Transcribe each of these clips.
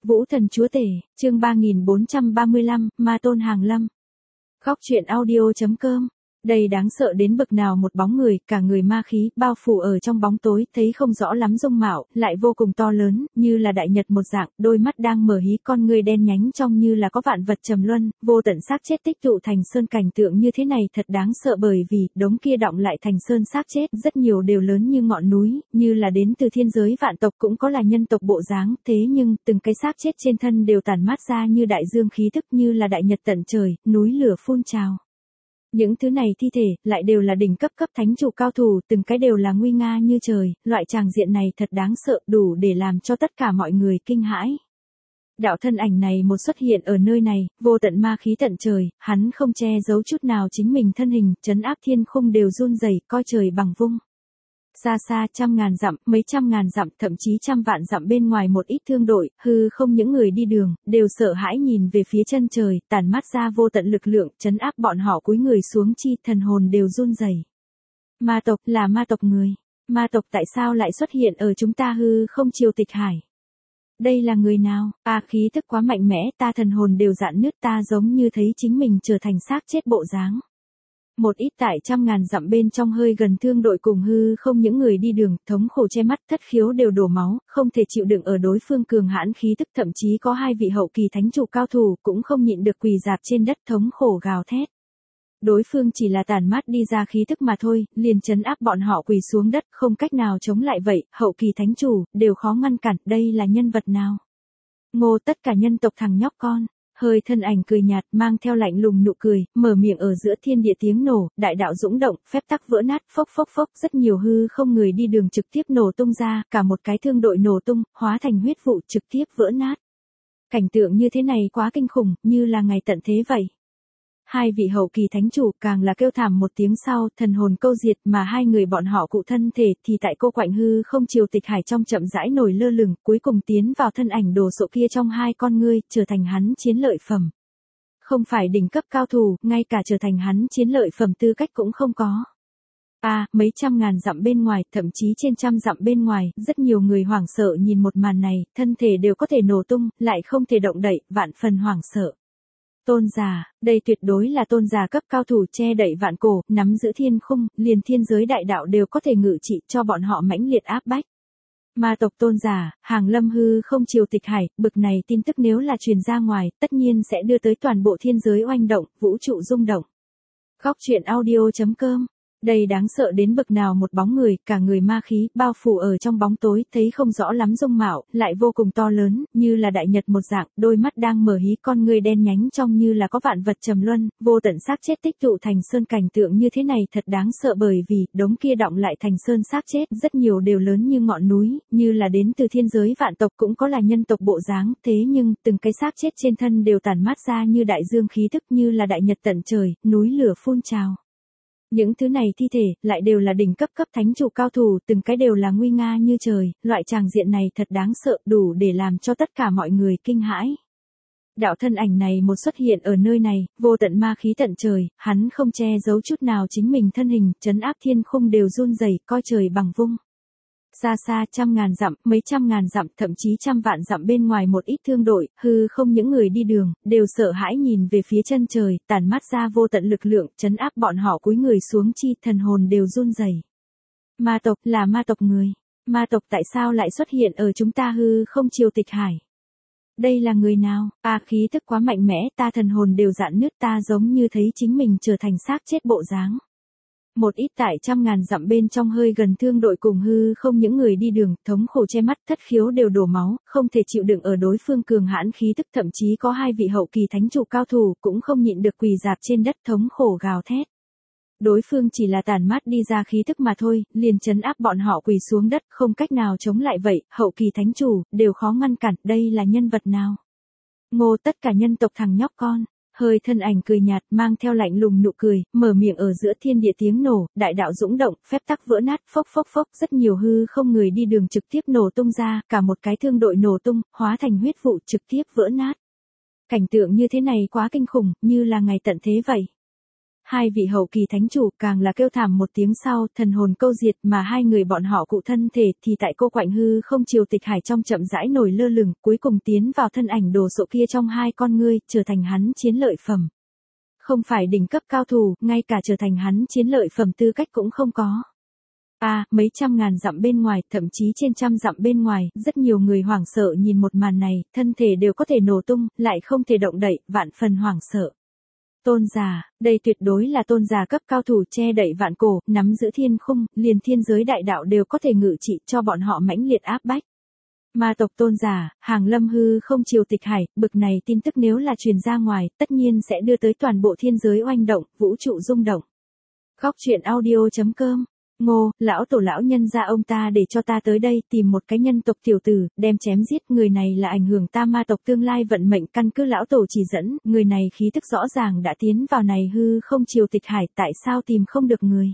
Vũ Thần Chúa Tể, chương 3435, Ma Tôn Hàng Lâm. Góc truyện audio.com. Đây đáng sợ đến bực nào, một bóng người, cả người ma khí, bao phủ ở trong bóng tối, thấy không rõ lắm dung mạo, lại vô cùng to lớn, như là đại nhật một dạng, đôi mắt đang mở hí, con người đen nhánh trong như là có vạn vật trầm luân, vô tận xác chết tích tụ thành sơn, cảnh tượng như thế này thật đáng sợ, bởi vì đống kia đọng lại thành sơn xác chết, rất nhiều đều lớn như ngọn núi, như là đến từ thiên giới vạn tộc, cũng có là nhân tộc bộ dáng, thế nhưng từng cái xác chết trên thân đều tản mát ra như đại dương khí tức, như là đại nhật tận trời, núi lửa phun trào. Những thứ này thi thể, lại đều là đỉnh cấp thánh chủ cao thủ, từng cái đều là nguy nga như trời, loại tràng diện này thật đáng sợ, đủ để làm cho tất cả mọi người kinh hãi. Đạo thân ảnh này một xuất hiện ở nơi này, vô tận ma khí tận trời, hắn không che giấu chút nào chính mình thân hình, trấn áp thiên khung đều run rẩy, coi trời bằng vung. Xa xa trăm ngàn dặm, mấy trăm ngàn dặm, thậm chí trăm vạn dặm bên ngoài một ít thương đội, hư không những người đi đường, đều sợ hãi nhìn về phía chân trời, tản mát ra vô tận lực lượng, trấn áp bọn họ cúi người xuống chi, thần hồn đều run rẩy. Ma tộc, là ma tộc người. Ma tộc tại sao lại xuất hiện ở chúng ta hư không triều tịch hải? Đây là người nào? Khí tức quá mạnh mẽ, ta thần hồn đều rạn nứt, ta giống như thấy chính mình trở thành xác chết bộ dáng. Một ít tại trăm ngàn dặm bên trong hơi gần thương đội cùng hư không những người đi đường, thống khổ che mắt, thất khiếu đều đổ máu, không thể chịu đựng ở đối phương cường hãn khí tức, thậm chí có hai vị hậu kỳ thánh chủ cao thủ cũng không nhịn được quỳ dạp trên đất thống khổ gào thét. Đối phương chỉ là tản mát đi ra khí tức mà thôi, liền trấn áp bọn họ quỳ xuống đất, không cách nào chống lại vậy, hậu kỳ thánh chủ, đều khó ngăn cản, đây là nhân vật nào? Ngô, tất cả nhân tộc thằng nhóc con. Hơi thân ảnh cười nhạt, mang theo lạnh lùng nụ cười, mở miệng ở giữa thiên địa tiếng nổ, đại đạo dũng động, phép tắc vỡ nát, phốc phốc phốc, rất nhiều hư không người đi đường trực tiếp nổ tung ra, cả một cái thương đội nổ tung, hóa thành huyết vụ trực tiếp vỡ nát. Cảnh tượng như thế này quá kinh khủng, như là ngày tận thế vậy. Hai vị hậu kỳ thánh chủ càng là kêu thảm một tiếng sau, thần hồn câu diệt, mà hai người bọn họ cụ thân thể thì tại cô quạnh hư không triều tịch hải trong chậm rãi nổi lơ lửng, cuối cùng tiến vào thân ảnh đồ sộ kia trong hai con ngươi, trở thành hắn chiến lợi phẩm. Không phải đỉnh cấp cao thủ, ngay cả trở thành hắn chiến lợi phẩm tư cách cũng không có. Mấy trăm ngàn dặm bên ngoài, thậm chí trên trăm dặm bên ngoài, rất nhiều người hoảng sợ nhìn một màn này, thân thể đều có thể nổ tung, lại không thể động đậy, vạn phần hoảng sợ. Tôn giả, đây tuyệt đối là tôn giả cấp cao thủ che đậy vạn cổ, nắm giữ thiên khung, liền thiên giới đại đạo đều có thể ngự trị cho bọn họ mãnh liệt áp bách. Ma tộc tôn giả, hàng lâm hư không triều tịch hải, bực này tin tức nếu là truyền ra ngoài, tất nhiên sẽ đưa tới toàn bộ thiên giới oanh động, vũ trụ rung động. Góc truyện audio.com. Đây đáng sợ đến bực nào, một bóng người, cả người ma khí, bao phủ ở trong bóng tối, thấy không rõ lắm dung mạo, lại vô cùng to lớn, như là đại nhật một dạng, đôi mắt đang mở hí, con người đen nhánh trong như là có vạn vật trầm luân, vô tận xác chết tích tụ thành sơn, cảnh tượng như thế này thật đáng sợ, bởi vì đống kia đọng lại thành sơn xác chết, rất nhiều đều lớn như ngọn núi, như là đến từ thiên giới vạn tộc, cũng có là nhân tộc bộ dáng, thế nhưng từng cái xác chết trên thân đều tản mát ra như đại dương khí tức, như là đại nhật tận trời, núi lửa phun trào. Những thứ này thi thể, lại đều là đỉnh cấp thánh chủ cao thủ, từng cái đều là nguy nga như trời, loại tràng diện này thật đáng sợ, đủ để làm cho tất cả mọi người kinh hãi. Đạo thân ảnh này một xuất hiện ở nơi này, vô tận ma khí tận trời, hắn không che giấu chút nào chính mình thân hình, trấn áp thiên khung đều run rẩy, coi trời bằng vung. Xa xa trăm ngàn dặm, mấy trăm ngàn dặm, thậm chí trăm vạn dặm bên ngoài một ít thương đội, hư không những người đi đường, đều sợ hãi nhìn về phía chân trời, tản mát ra vô tận lực lượng, trấn áp bọn họ cúi người xuống chi, thần hồn đều run rẩy. Ma tộc, là ma tộc người. Ma tộc tại sao lại xuất hiện ở chúng ta hư không triều tịch hải? Đây là người nào? Khí tức quá mạnh mẽ, ta thần hồn đều rạn nứt, ta giống như thấy chính mình trở thành xác chết bộ dáng. Một ít tại trăm ngàn dặm bên trong hơi gần thương đội cùng hư không những người đi đường, thống khổ che mắt, thất khiếu đều đổ máu, không thể chịu đựng ở đối phương cường hãn khí tức, thậm chí có hai vị hậu kỳ thánh chủ cao thủ cũng không nhịn được quỳ dạp trên đất thống khổ gào thét. Đối phương chỉ là tản mát đi ra khí tức mà thôi, liền trấn áp bọn họ quỳ xuống đất, không cách nào chống lại vậy, hậu kỳ thánh chủ, đều khó ngăn cản, đây là nhân vật nào? Ngô, tất cả nhân tộc thằng nhóc con. Hơi thân ảnh cười nhạt, mang theo lạnh lùng nụ cười, mở miệng ở giữa thiên địa tiếng nổ, đại đạo dũng động, phép tắc vỡ nát, phốc phốc phốc, rất nhiều hư không người đi đường trực tiếp nổ tung ra, cả một cái thương đội nổ tung, hóa thành huyết vụ trực tiếp vỡ nát. Cảnh tượng như thế này quá kinh khủng, như là ngày tận thế vậy. Hai vị hậu kỳ thánh chủ càng là kêu thảm một tiếng sau, thần hồn câu diệt, mà hai người bọn họ cụ thân thể thì tại cô quạnh hư không triều tịch hải trong chậm rãi nổi lơ lửng, cuối cùng tiến vào thân ảnh đồ sộ kia trong hai con ngươi, trở thành hắn chiến lợi phẩm. Không phải đỉnh cấp cao thủ, ngay cả trở thành hắn chiến lợi phẩm tư cách cũng không có. Mấy trăm ngàn dặm bên ngoài, thậm chí trên trăm dặm bên ngoài, rất nhiều người hoảng sợ nhìn một màn này, thân thể đều có thể nổ tung, lại không thể động đậy, vạn phần hoảng sợ. Tôn giả, đây tuyệt đối là tôn giả cấp cao thủ che đậy vạn cổ, nắm giữ thiên khung, liền thiên giới đại đạo đều có thể ngự trị cho bọn họ mãnh liệt áp bách. Ma tộc tôn giả, hàng lâm hư không triều tịch hải, bực này tin tức nếu là truyền ra ngoài, tất nhiên sẽ đưa tới toàn bộ thiên giới oanh động, vũ trụ rung động. Góc truyện audio.com. Ngô, lão tổ lão nhân gia ông ta để cho ta tới đây tìm một cái nhân tộc tiểu tử, đem chém giết, người này là ảnh hưởng ta ma tộc tương lai vận mệnh, căn cứ lão tổ chỉ dẫn, người này khí tức rõ ràng đã tiến vào này hư không triều tịch hải, tại sao tìm không được người.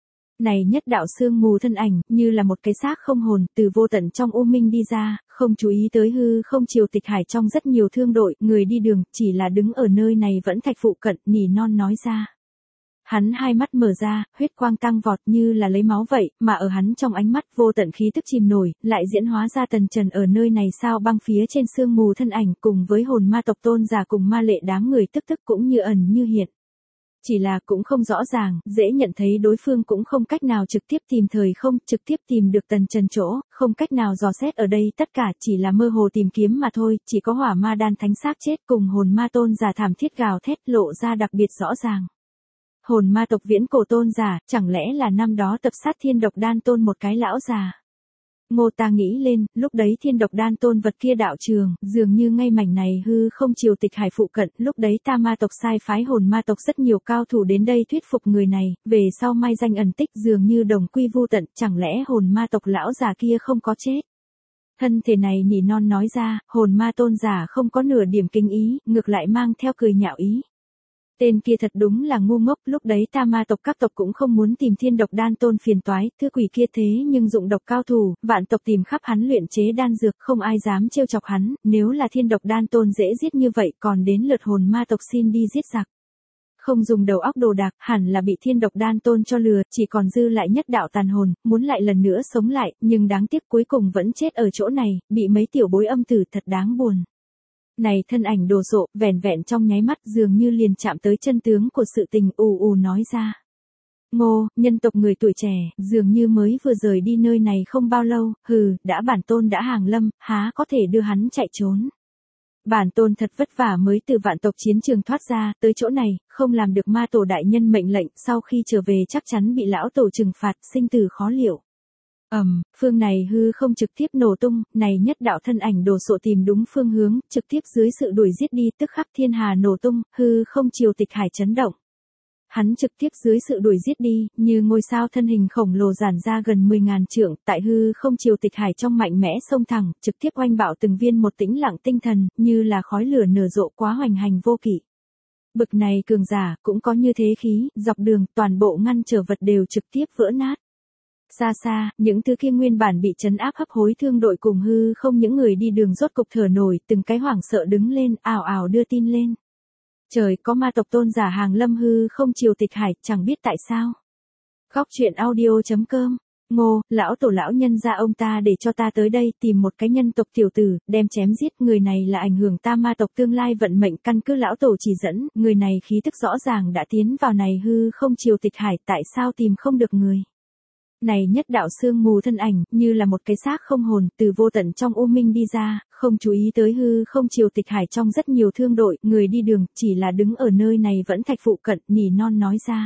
Này nhất đạo sương mù thân ảnh, như là một cái xác không hồn, từ vô tận trong u minh đi ra, không chú ý tới hư không triều tịch hải trong rất nhiều thương đội, người đi đường, chỉ là đứng ở nơi này vẫn thạch phụ cận, nỉ non nói ra. Hắn hai mắt mở ra, huyết quang tăng vọt như là lấy máu vậy, mà ở hắn trong ánh mắt vô tận khí tức chìm nổi, lại diễn hóa ra tần trần ở nơi này sao băng phía trên sương mù thân ảnh cùng với hồn ma tộc tôn giả cùng ma lệ đám người tức tức cũng như ẩn như hiện. Chỉ là cũng không rõ ràng, dễ nhận thấy đối phương cũng không cách nào trực tiếp tìm thời không, trực tiếp tìm được tần trần chỗ, không cách nào dò xét ở đây tất cả chỉ là mơ hồ tìm kiếm mà thôi, chỉ có hỏa ma đan thánh xác chết cùng hồn ma tôn giả thảm thiết gào thét lộ ra đặc biệt rõ ràng. Hồn ma tộc viễn cổ tôn giả, chẳng lẽ là năm đó tập sát thiên độc đan tôn một cái lão già. Ngô ta nghĩ lên, lúc đấy thiên độc đan tôn vật kia đạo trường, dường như ngay mảnh này hư không triều tịch hải phụ cận, lúc đấy ta ma tộc sai phái hồn ma tộc rất nhiều cao thủ đến đây thuyết phục người này, về sau mai danh ẩn tích dường như đồng quy vu tận, chẳng lẽ hồn ma tộc lão già kia không có chết. Thân thể này nỉ non nói ra, hồn ma tôn giả không có nửa điểm kinh ý, ngược lại mang theo cười nhạo ý. Tên kia thật đúng là ngu ngốc, lúc đấy ta ma tộc các tộc cũng không muốn tìm thiên độc đan tôn phiền toái, thứ quỷ kia thế nhưng dụng độc cao thủ, vạn tộc tìm khắp hắn luyện chế đan dược, không ai dám trêu chọc hắn, nếu là thiên độc đan tôn dễ giết như vậy còn đến lượt hồn ma tộc xin đi giết giặc. Không dùng đầu óc đồ đạc, hẳn là bị thiên độc đan tôn cho lừa, chỉ còn dư lại nhất đạo tàn hồn, muốn lại lần nữa sống lại, nhưng đáng tiếc cuối cùng vẫn chết ở chỗ này, bị mấy tiểu bối âm tử thật đáng buồn. Này thân ảnh đồ sộ, vẻn vẹn trong nháy mắt dường như liền chạm tới chân tướng của sự tình, nói ra. Ngô, nhân tộc người tuổi trẻ, dường như mới vừa rời đi nơi này không bao lâu, đã bản tôn đã hàng lâm, há có thể đưa hắn chạy trốn. Bản tôn thật vất vả mới từ vạn tộc chiến trường thoát ra, tới chỗ này, không làm được ma tổ đại nhân mệnh lệnh, sau khi trở về chắc chắn bị lão tổ trừng phạt, sinh tử khó liệu. Phương này hư không trực tiếp nổ tung, này nhất đạo thân ảnh đồ sộ tìm đúng phương hướng, trực tiếp dưới sự đuổi giết đi tức khắc thiên hà nổ tung, hư không triều tịch hải chấn động. Hắn trực tiếp dưới sự đuổi giết đi, như ngôi sao thân hình khổng lồ giản ra gần 10.000 trượng, tại hư không triều tịch hải trong mạnh mẽ sông thẳng, trực tiếp oanh bạo từng viên một tĩnh lặng tinh thần, như là khói lửa nở rộ quá hoành hành vô kỵ. Bực này cường giả, cũng có như thế khí, dọc đường, toàn bộ ngăn trở vật đều trực tiếp vỡ nát. Xa xa, những thứ kia nguyên bản bị trấn áp hấp hối thương đội cùng hư không những người đi đường rốt cục thở nổi, từng cái hoảng sợ đứng lên, ào ào đưa tin lên. Trời, có ma tộc tôn giả hàng lâm hư không triều tịch hải, chẳng biết tại sao. Góc truyện audio.com. Ngô, lão tổ lão nhân gia ông ta để cho ta tới đây tìm một cái nhân tộc tiểu tử, đem chém giết, người này là ảnh hưởng ta ma tộc tương lai vận mệnh, căn cứ lão tổ chỉ dẫn, người này khí tức rõ ràng đã tiến vào này hư không triều tịch hải, tại sao tìm không được người. Này nhất đạo sương mù thân ảnh, như là một cái xác không hồn, từ vô tận trong u minh đi ra, không chú ý tới hư không triều tịch hải trong rất nhiều thương đội, người đi đường, chỉ là đứng ở nơi này vẫn thạch phụ cận, nỉ non nói ra.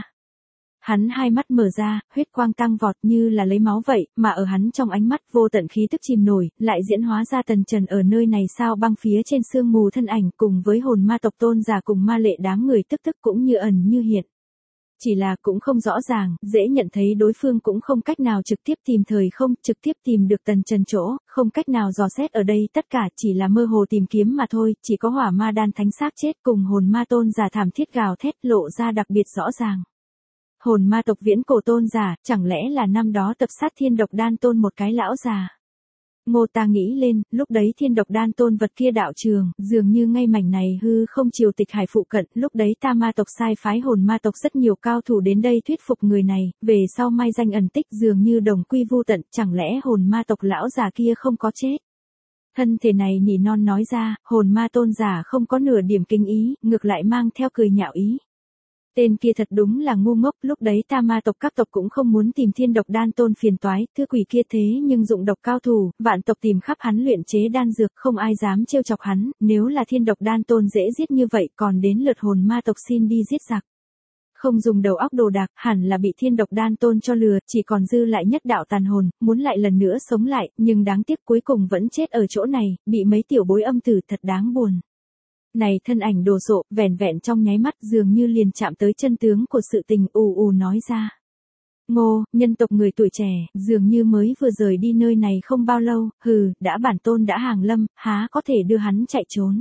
Hắn hai mắt mở ra, huyết quang tăng vọt như là lấy máu vậy, mà ở hắn trong ánh mắt vô tận khí tức chìm nổi, lại diễn hóa ra tần trần ở nơi này sao băng phía trên sương mù thân ảnh cùng với hồn ma tộc tôn giả cùng ma lệ đám người tức tức cũng như ẩn như hiện. Chỉ là cũng không rõ ràng, dễ nhận thấy đối phương cũng không cách nào trực tiếp tìm thời không, trực tiếp tìm được tần trần chỗ, không cách nào dò xét ở đây tất cả chỉ là mơ hồ tìm kiếm mà thôi, chỉ có hỏa ma đan thánh xác chết cùng hồn ma tôn giả thảm thiết gào thét lộ ra đặc biệt rõ ràng. Hồn ma tộc viễn cổ tôn giả, chẳng lẽ là năm đó tập sát thiên độc đan tôn một cái lão già. Ngô ta nghĩ lên, lúc đấy Thiên Độc Đan Tôn vật kia đạo trường, dường như ngay mảnh này hư không triều tịch hải phụ cận, lúc đấy ta ma tộc sai phái hồn ma tộc rất nhiều cao thủ đến đây thuyết phục người này, về sau mai danh ẩn tích dường như đồng quy vu tận, chẳng lẽ hồn ma tộc lão già kia không có chết. Thân thể này nỉ non nói ra, hồn ma tôn giả không có nửa điểm kinh ý, ngược lại mang theo cười nhạo ý. Tên kia thật đúng là ngu ngốc, lúc đấy ta ma tộc các tộc cũng không muốn tìm Thiên Độc Đan Tôn phiền toái, thứ quỷ kia thế nhưng dụng độc cao thủ, vạn tộc tìm khắp hắn luyện chế đan dược, không ai dám trêu chọc hắn, nếu là Thiên Độc Đan Tôn dễ giết như vậy, còn đến lượt hồn ma tộc xin đi giết giặc. Không dùng đầu óc đồ đạc, hẳn là bị Thiên Độc Đan Tôn cho lừa, chỉ còn dư lại nhất đạo tàn hồn, muốn lại lần nữa sống lại, nhưng đáng tiếc cuối cùng vẫn chết ở chỗ này, bị mấy tiểu bối âm tử, thật đáng buồn. Này thân ảnh đồ sộ, vẻn vẹn trong nháy mắt dường như liền chạm tới chân tướng của sự tình, ù ù nói ra. Ngô, nhân tộc người tuổi trẻ, dường như mới vừa rời đi nơi này không bao lâu, đã bản tôn đã hàng lâm, há có thể đưa hắn chạy trốn.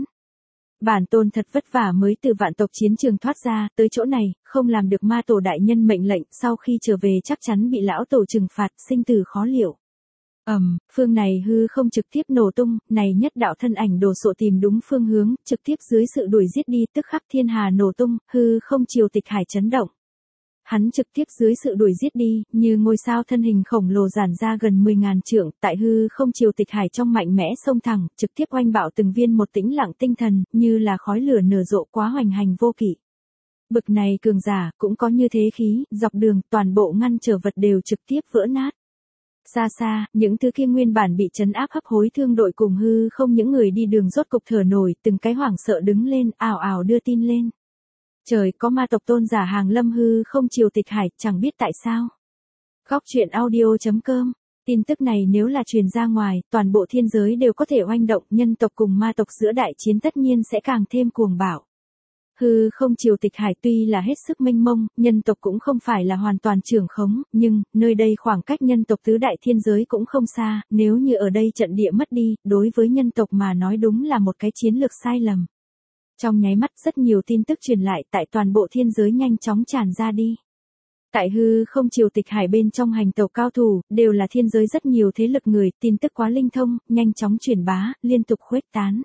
Bản tôn thật vất vả mới từ vạn tộc chiến trường thoát ra, tới chỗ này, không làm được ma tổ đại nhân mệnh lệnh, sau khi trở về chắc chắn bị lão tổ trừng phạt, sinh tử khó liệu. Phương này hư không trực tiếp nổ tung, này nhất đạo thân ảnh đồ sộ tìm đúng phương hướng, trực tiếp dưới sự đuổi giết đi, tức khắc thiên hà nổ tung, hư không triều tịch hải chấn động. Hắn trực tiếp dưới sự đuổi giết đi, như ngôi sao thân hình khổng lồ giản ra gần 10.000 trượng, tại hư không triều tịch hải trong mạnh mẽ xông thẳng, trực tiếp oanh bạo từng viên một tĩnh lặng tinh thần, như là khói lửa nở rộ quá hoành hành vô kỵ. Bực này cường giả, cũng có như thế khí, dọc đường, toàn bộ ngăn trở vật đều trực tiếp vỡ nát. Xa xa, những thứ kia nguyên bản bị trấn áp hấp hối thương đội cùng hư không những người đi đường rốt cục thở nổi, từng cái hoảng sợ đứng lên, ào ào đưa tin lên. Trời, có ma tộc tôn giả hàng lâm hư không triều tịch hải, chẳng biết tại sao. Góc truyện audio.com. Tin tức này nếu là truyền ra ngoài, toàn bộ thiên giới đều có thể oanh động, nhân tộc cùng ma tộc giữa đại chiến tất nhiên sẽ càng thêm cuồng bạo. Hư không triều tịch hải tuy là hết sức mênh mông, nhân tộc cũng không phải là hoàn toàn trưởng khống, nhưng, nơi đây khoảng cách nhân tộc tứ đại thiên giới cũng không xa, nếu như ở đây trận địa mất đi, đối với nhân tộc mà nói đúng là một cái chiến lược sai lầm. Trong nháy mắt rất nhiều tin tức truyền lại tại toàn bộ thiên giới nhanh chóng tràn ra đi. Tại hư không triều tịch hải bên trong hành tàu cao thủ, đều là thiên giới rất nhiều thế lực người, tin tức quá linh thông, nhanh chóng truyền bá, liên tục khuếch tán.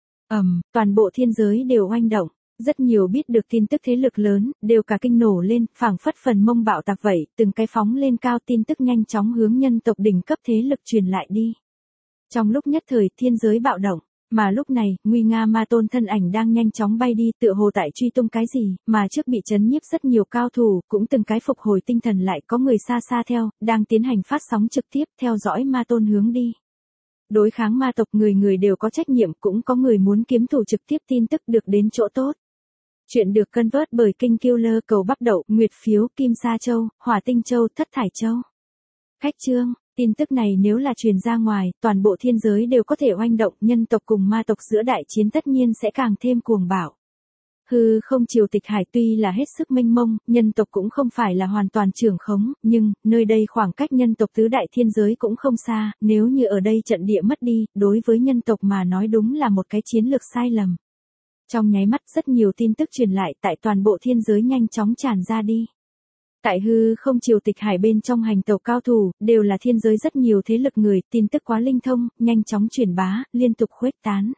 Toàn bộ thiên giới đều oanh động. Rất nhiều biết được tin tức thế lực lớn, đều cả kinh nổ lên, phảng phất phần mông bạo tạc vậy, từng cái phóng lên cao tin tức nhanh chóng hướng nhân tộc đỉnh cấp thế lực truyền lại đi. Trong lúc nhất thời thiên giới bạo động, mà lúc này, nguy nga ma tôn thân ảnh đang nhanh chóng bay đi tựa hồ tại truy tung cái gì, mà trước bị chấn nhiếp rất nhiều cao thủ, cũng từng cái phục hồi tinh thần lại có người xa xa theo, đang tiến hành phát sóng trực tiếp theo dõi ma tôn hướng đi. Đối kháng ma tộc người người đều có trách nhiệm, cũng có người muốn kiếm thủ trực tiếp tin tức được đến chỗ tốt. Chuyện được cân vớt bởi Kinh Killer cầu bắp đậu, nguyệt phiếu, kim sa châu, hỏa tinh châu, thất thải châu. Khách chương, tin tức này nếu là truyền ra ngoài, toàn bộ thiên giới đều có thể oanh động, nhân tộc cùng ma tộc giữa đại chiến tất nhiên sẽ càng thêm cuồng bạo. Hư không triều tịch hải tuy là hết sức mênh mông, nhân tộc cũng không phải là hoàn toàn trưởng khống, nhưng, nơi đây khoảng cách nhân tộc tứ đại thiên giới cũng không xa, nếu như ở đây trận địa mất đi, đối với nhân tộc mà nói đúng là một cái chiến lược sai lầm. Trong nháy mắt rất nhiều tin tức truyền lại tại toàn bộ thiên giới nhanh chóng tràn ra đi. Tại hư không triều tịch hải bên trong hành tàu cao thủ, đều là thiên giới rất nhiều thế lực người, tin tức quá linh thông, nhanh chóng truyền bá, liên tục khuếch tán.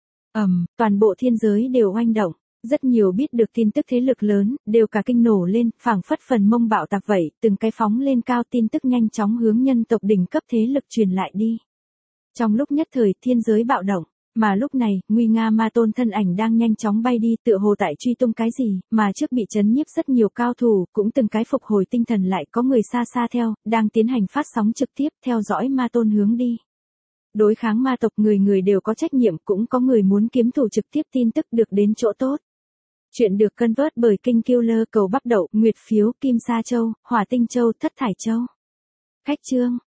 Toàn bộ thiên giới đều oanh động. Rất nhiều biết được tin tức thế lực lớn, đều cả kinh nổ lên, phảng phất phần mông bạo tạc vậy, từng cái phóng lên cao tin tức nhanh chóng hướng nhân tộc đỉnh cấp thế lực truyền lại đi. Trong lúc nhất thời thiên giới bạo động, mà lúc này, nguy nga ma tôn thân ảnh đang nhanh chóng bay đi tựa hồ tại truy tung cái gì, mà trước bị chấn nhiếp rất nhiều cao thủ, cũng từng cái phục hồi tinh thần lại có người xa xa theo, đang tiến hành phát sóng trực tiếp theo dõi ma tôn hướng đi. Đối kháng ma tộc người người đều có trách nhiệm, cũng có người muốn kiếm thủ trực tiếp tin tức được đến chỗ tốt. Chuyện được cân vớt bởi Kinh Killer cầu bắp đậu, nguyệt phiếu, kim sa châu, hỏa tinh châu, thất thải châu. Khách chương,